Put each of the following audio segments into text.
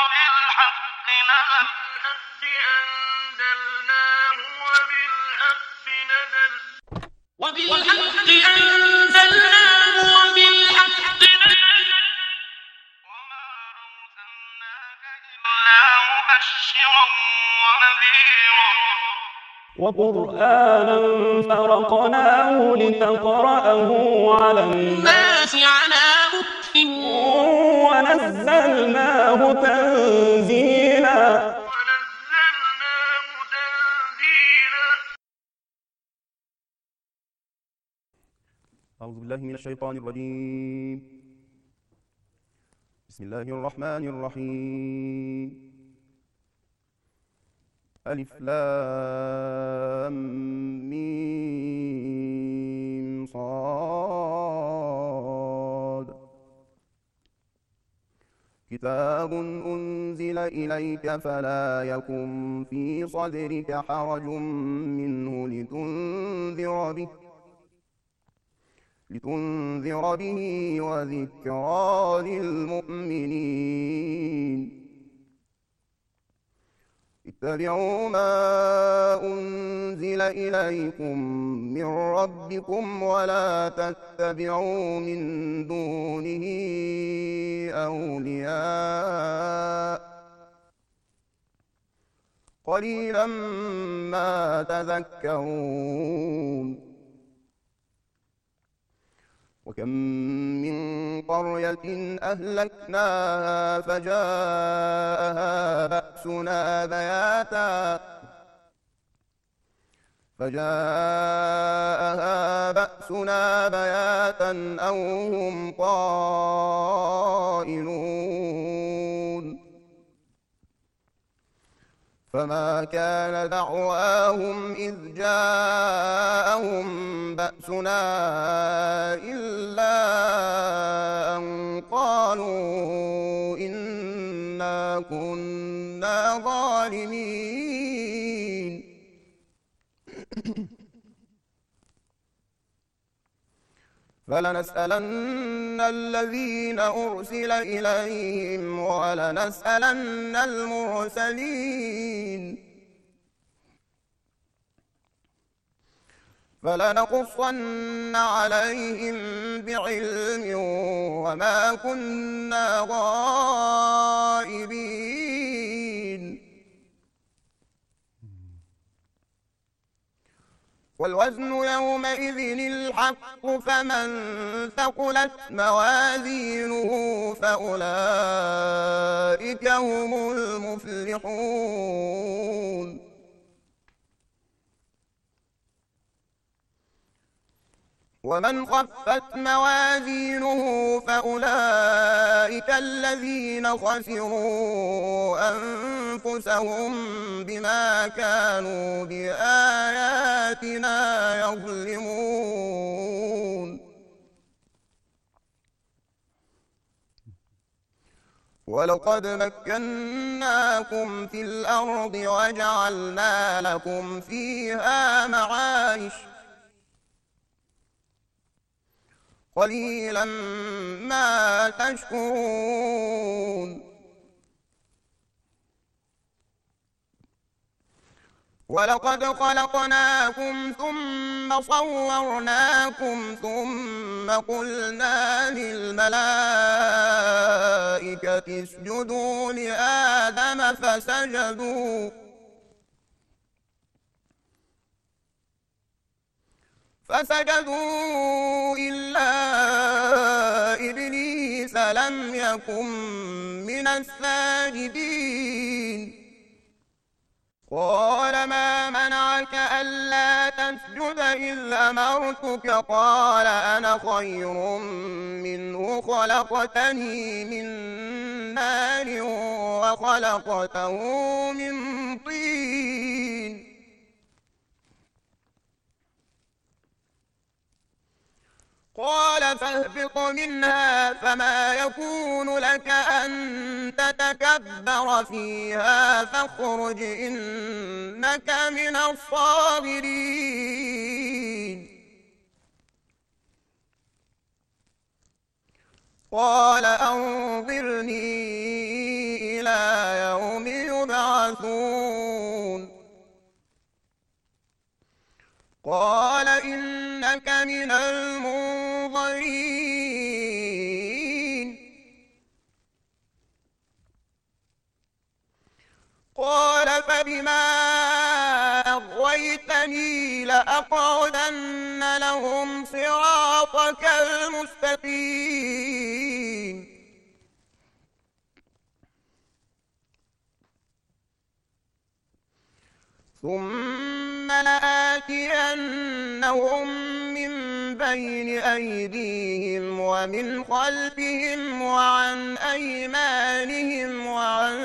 وبالحق أنزلناه وبالحق أنزلناه وبالحق نزل وما أرسلناك إلا مبشرا ونذيرا وقرآنا فرقناه لتقرأه على الناس على مكث ونزلناه تنزيلا. أعوذ بالله من الشيطان الرجيم. بسم الله الرحمن الرحيم. ألف لام ميم صاد. كتاب أنزل إليك فلا يكن في صدرك حرج منه لتنذر به وذكرى للمؤمنين. اتبعوا ما أنزل إليكم من ربكم ولا تتبعوا من دونه أولياء قليلا ما تذكرون. وكم من قرية أهلكناها فجاءها بأسنا بياتا أو هم قائلون. فما كان دعواهم إذ جاءهم بأسنا إلا أن قالوا إنا كنا ظالمين. فلنسألن الذين أرسل إليهم ولنسألن المرسلين. فلنقصن عليهم بعلم وما كنا غائبين. والوزن يومئذ الحق فمن ثقلت موازينه فأولئك هم المفلحون. ومن خفت موازينه فأولئك الذين خسروا أنفسهم بما كانوا بآياتنا يظلمون. ولقد مكناكم في الأرض وجعلنا لكم فيها معايش قليلا ما تشكرون. ولقد خلقناكم ثم صورناكم ثم قلنا للملائكة اسجدوا لآدم فسجدوا إلا إبليس لم يكن من الساجدين. قال ما منعك ألا تسجد إذ أمرتك؟ قال أنا خير منه خلقتني من نار وخلقته من طين. قال فاهبط منها فما يكون لك أن تتكبر فيها فاخرج إنك من الصاغرين. قال أنظرني إلى قال إنك من المنظرين قال فبما أغويتني لأقعدن لهم صراطك المستقيم ثم لآتينهم من بين أيديهم ومن خلفهم وعن أيمانهم وعن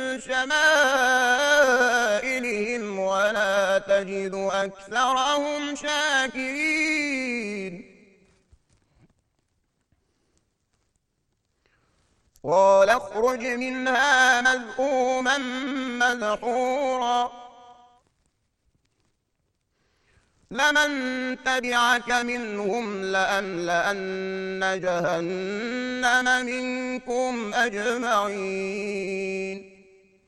شمائلهم ولا تجد أكثرهم شاكرين قال اخرج منها مذءوما مدحورا لمن تبعك منهم لأملأن جهنم منكم أجمعين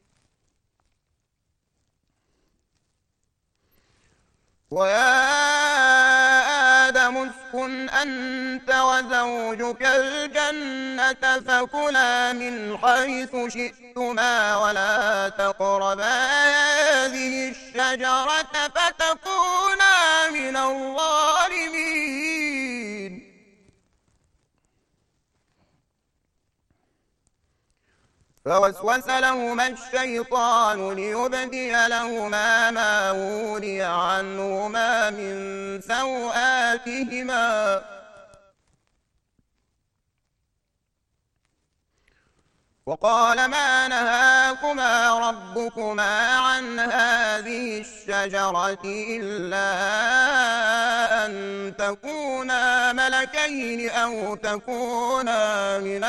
ويا آدم اسكن أنت وزوجك الجنة فكلا من حيث شئتما ولا تقربا هذه الشجرة فتكونا من الظالمين فوسوس لهما الشيطان ليبدي لهما ما وري عنهما من سوآتهما وقال ما نهاكما ربكما عن هذه الشجرة إلا أن تكونا ملكين أو تكونا من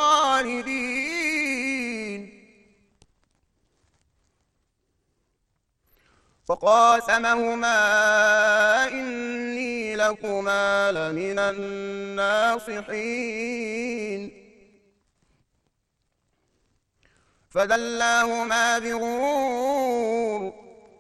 الخالدين فقاسمهما إني لكما لمن الناصحين فدلاهما بغرور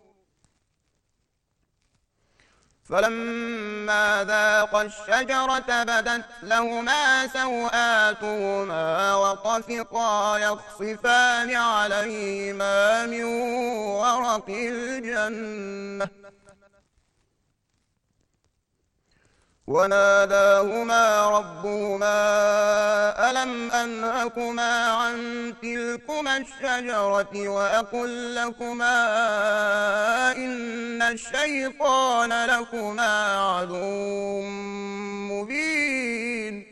فلما ذاقا الشجرة بدت لهما سوآتهما وطفقا يخصفان عليهما من ورق الجنة وناداهما ربهما ألم أنهكما عن تلكما الشجرة وأقل لكما إن الشيطان لكما عدو مبين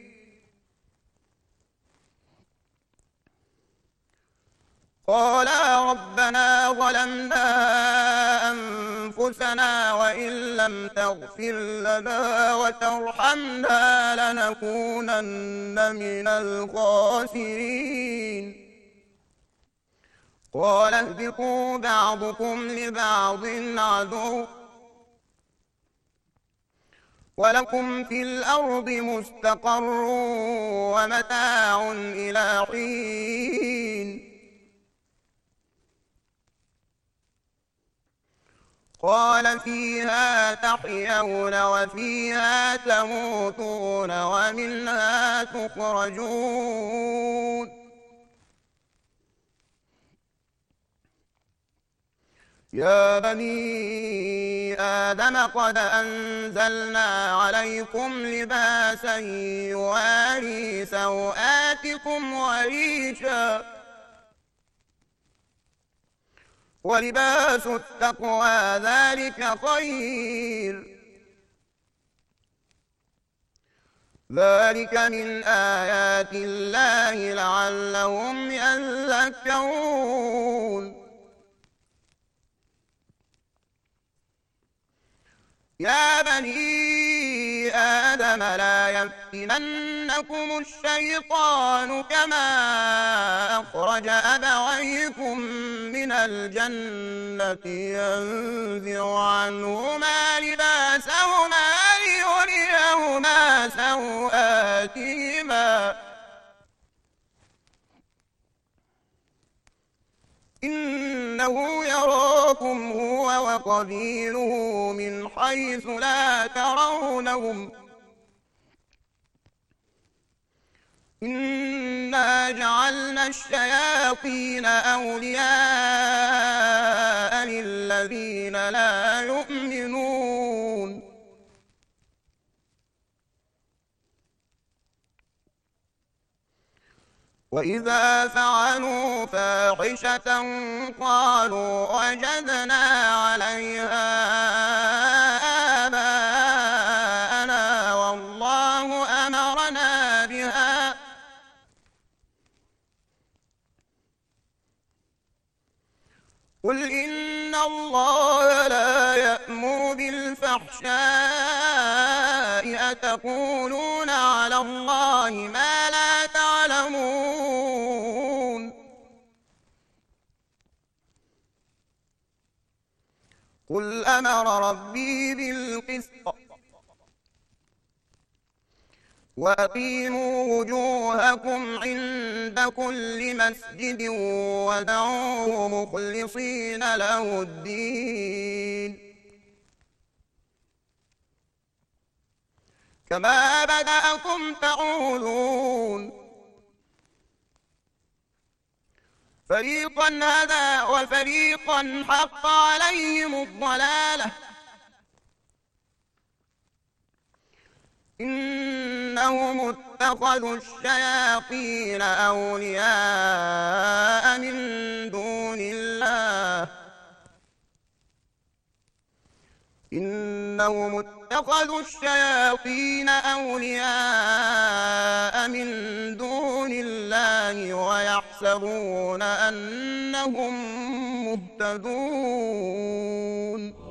قالا ربنا ظلمنا أنفسنا وإن لم تغفر لنا وترحمنا لنكونن من الخاسرين قال اهبطوا بعضكم لبعض عدو ولكم في الأرض مستقر ومتاع إلى حين قال فيها تحيون وفيها تموتون ومنها تخرجون يا بني آدم قد أنزلنا عليكم لباسا يواري سوآتكم وريشا ولباس التقوى ذلك خير ذلك من آيات الله لعلهم يذكرون يا بني آدم لا يفتننكم الشيطان كما أخرج أبويكم من الجنة ينزع عنهما لباسهما ليريهما سوآتهما إنه يراكم يراكم هو وقبيله من حيث لا ترونهم إنا جعلنا الشياطين أولياء للذين لا يؤمنون وإذا فعلوا فاحشة قالوا وجدنا عليها آباءنا والله أمرنا بها قل إن الله لا يأمر بالفحشاء أتقولون على الله ما لا تعلمون قل أمر ربي بالقسط وأقيموا وجوهكم عند كل مسجد ودعوه مخلصين له الدين كما بدأكم تعودون فريقا هدى وفريقا حق عليهم الضلالة إنهم اتخذوا الشياطين أولياء من دون الله إنهم اتخذوا الشياطين أولياء من دون الله ويحسبون أنهم مهتدون